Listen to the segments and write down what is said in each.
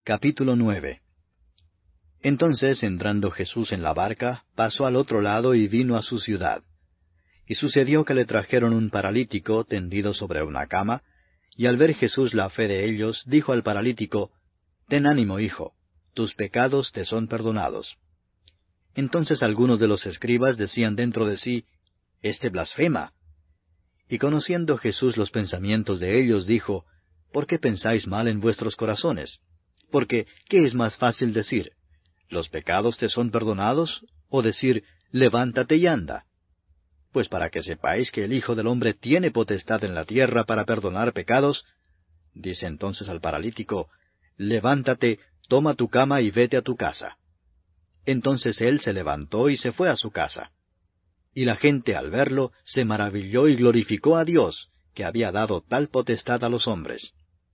Capítulo 9. Entonces, entrando Jesús en la barca, pasó al otro lado y vino a su ciudad. Y sucedió que le trajeron un paralítico tendido sobre una cama, y al ver Jesús la fe de ellos, dijo al paralítico, «Ten ánimo, hijo, tus pecados te son perdonados». Entonces algunos de los escribas decían dentro de sí, «Este blasfema». Y conociendo Jesús los pensamientos de ellos, dijo, «¿Por qué pensáis mal en vuestros corazones? Porque, ¿qué es más fácil decir? ¿Los pecados te son perdonados? ¿O decir, levántate y anda? Pues para que sepáis que el Hijo del Hombre tiene potestad en la tierra para perdonar pecados, dice entonces al paralítico, levántate, toma tu cama y vete a tu casa. Entonces él se levantó y se fue a su casa. Y la gente al verlo se maravilló y glorificó a Dios, que había dado tal potestad a los hombres.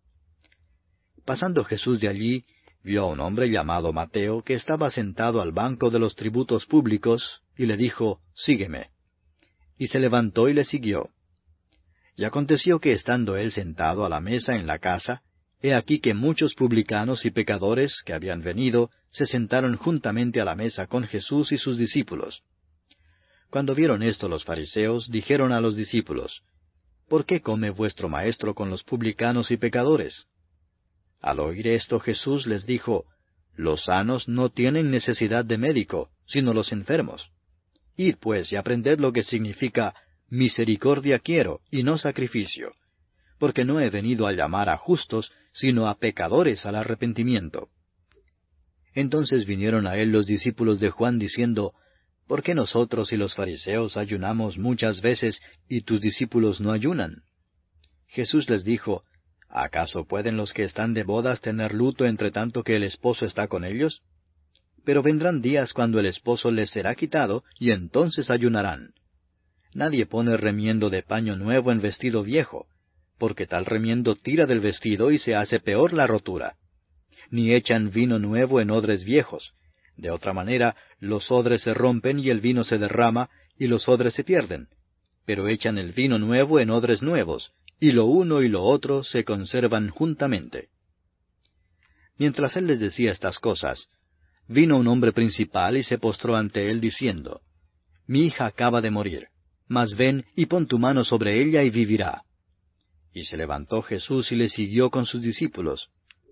Pasando Jesús de allí, vio a un hombre llamado Mateo, que estaba sentado al banco de los tributos públicos, y le dijo, «Sígueme». Y se levantó y le siguió. Y aconteció que estando él sentado a la mesa en la casa, he aquí que muchos publicanos y pecadores que habían venido se sentaron juntamente a la mesa con Jesús y sus discípulos. Cuando vieron esto los fariseos, dijeron a los discípulos, «¿Por qué come vuestro maestro con los publicanos y pecadores?» Al oír esto Jesús les dijo, «Los sanos no tienen necesidad de médico, sino los enfermos. Id pues y aprended lo que significa misericordia quiero, y no sacrificio, porque no he venido a llamar a justos, sino a pecadores al arrepentimiento». Entonces vinieron a él los discípulos de Juan diciendo, «¿Por qué nosotros y los fariseos ayunamos muchas veces, y tus discípulos no ayunan?» Jesús les dijo, ¿acaso pueden los que están de bodas tener luto entre tanto que el esposo está con ellos? Pero vendrán días cuando el esposo les será quitado, y entonces ayunarán. Nadie pone remiendo de paño nuevo en vestido viejo, porque tal remiendo tira del vestido y se hace peor la rotura. Ni echan vino nuevo en odres viejos. De otra manera, los odres se rompen y el vino se derrama, y los odres se pierden. Pero echan el vino nuevo en odres nuevos, y lo uno y lo otro se conservan juntamente. Mientras él les decía estas cosas, vino un hombre principal y se postró ante él diciendo, «Mi hija acaba de morir, mas ven y pon tu mano sobre ella y vivirá». Y se levantó Jesús y le siguió con sus discípulos.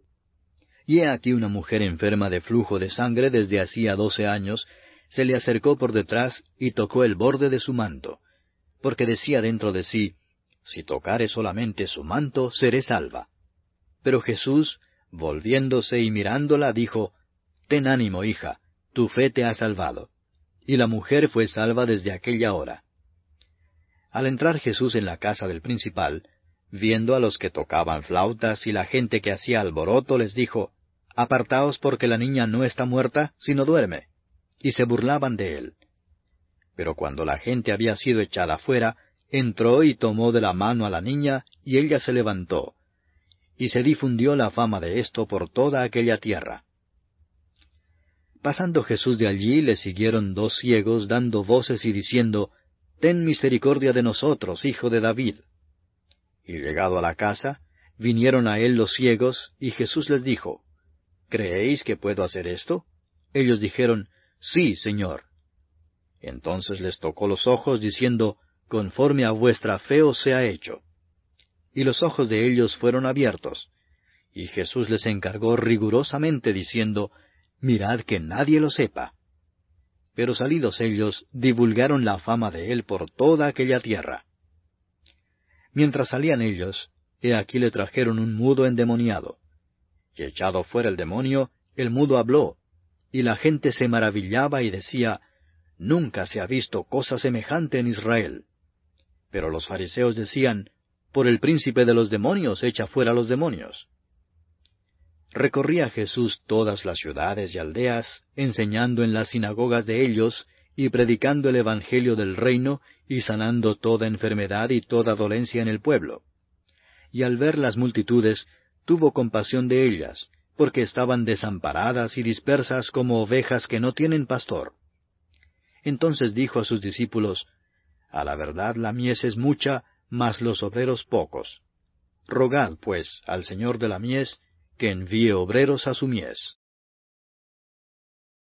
Y he aquí una mujer enferma de flujo de sangre desde hacía 12 años, se le acercó por detrás y tocó el borde de su manto, porque decía dentro de sí, «Si tocare solamente su manto, seré salva». Pero Jesús, volviéndose y mirándola, dijo, «Ten ánimo, hija, tu fe te ha salvado». Y la mujer fue salva desde aquella hora. Al entrar Jesús en la casa del principal, viendo a los que tocaban flautas y la gente que hacía alboroto, les dijo, «Apartaos porque la niña no está muerta, sino duerme». Y se burlaban de él. Pero cuando la gente había sido echada fuera, entró y tomó de la mano a la niña, y ella se levantó. Y se difundió la fama de esto por toda aquella tierra. Pasando Jesús de allí, le siguieron 2 ciegos, dando voces y diciendo, «Ten misericordia de nosotros, hijo de David». Y llegado a la casa, vinieron a él los ciegos, y Jesús les dijo, «¿Creéis que puedo hacer esto?» Ellos dijeron, «Sí, Señor». Entonces les tocó los ojos, diciendo, «Conforme a vuestra fe os sea hecho». Y los ojos de ellos fueron abiertos. Y Jesús les encargó rigurosamente, diciendo, «Mirad que nadie lo sepa». Pero salidos ellos, divulgaron la fama de él por toda aquella tierra. Mientras salían ellos, he aquí le trajeron un mudo endemoniado. Y echado fuera el demonio, el mudo habló, y la gente se maravillaba y decía, «Nunca se ha visto cosa semejante en Israel». Pero los fariseos decían, «Por el príncipe de los demonios echa fuera los demonios». Recorría Jesús todas las ciudades y aldeas, enseñando en las sinagogas de ellos, y predicando el evangelio del reino, y sanando toda enfermedad y toda dolencia en el pueblo. Y al ver las multitudes, tuvo compasión de ellas, porque estaban desamparadas y dispersas como ovejas que no tienen pastor. Entonces dijo a sus discípulos, «A la verdad la mies es mucha, mas los obreros pocos. Rogad, pues, al Señor de la mies, que envíe obreros a su mies.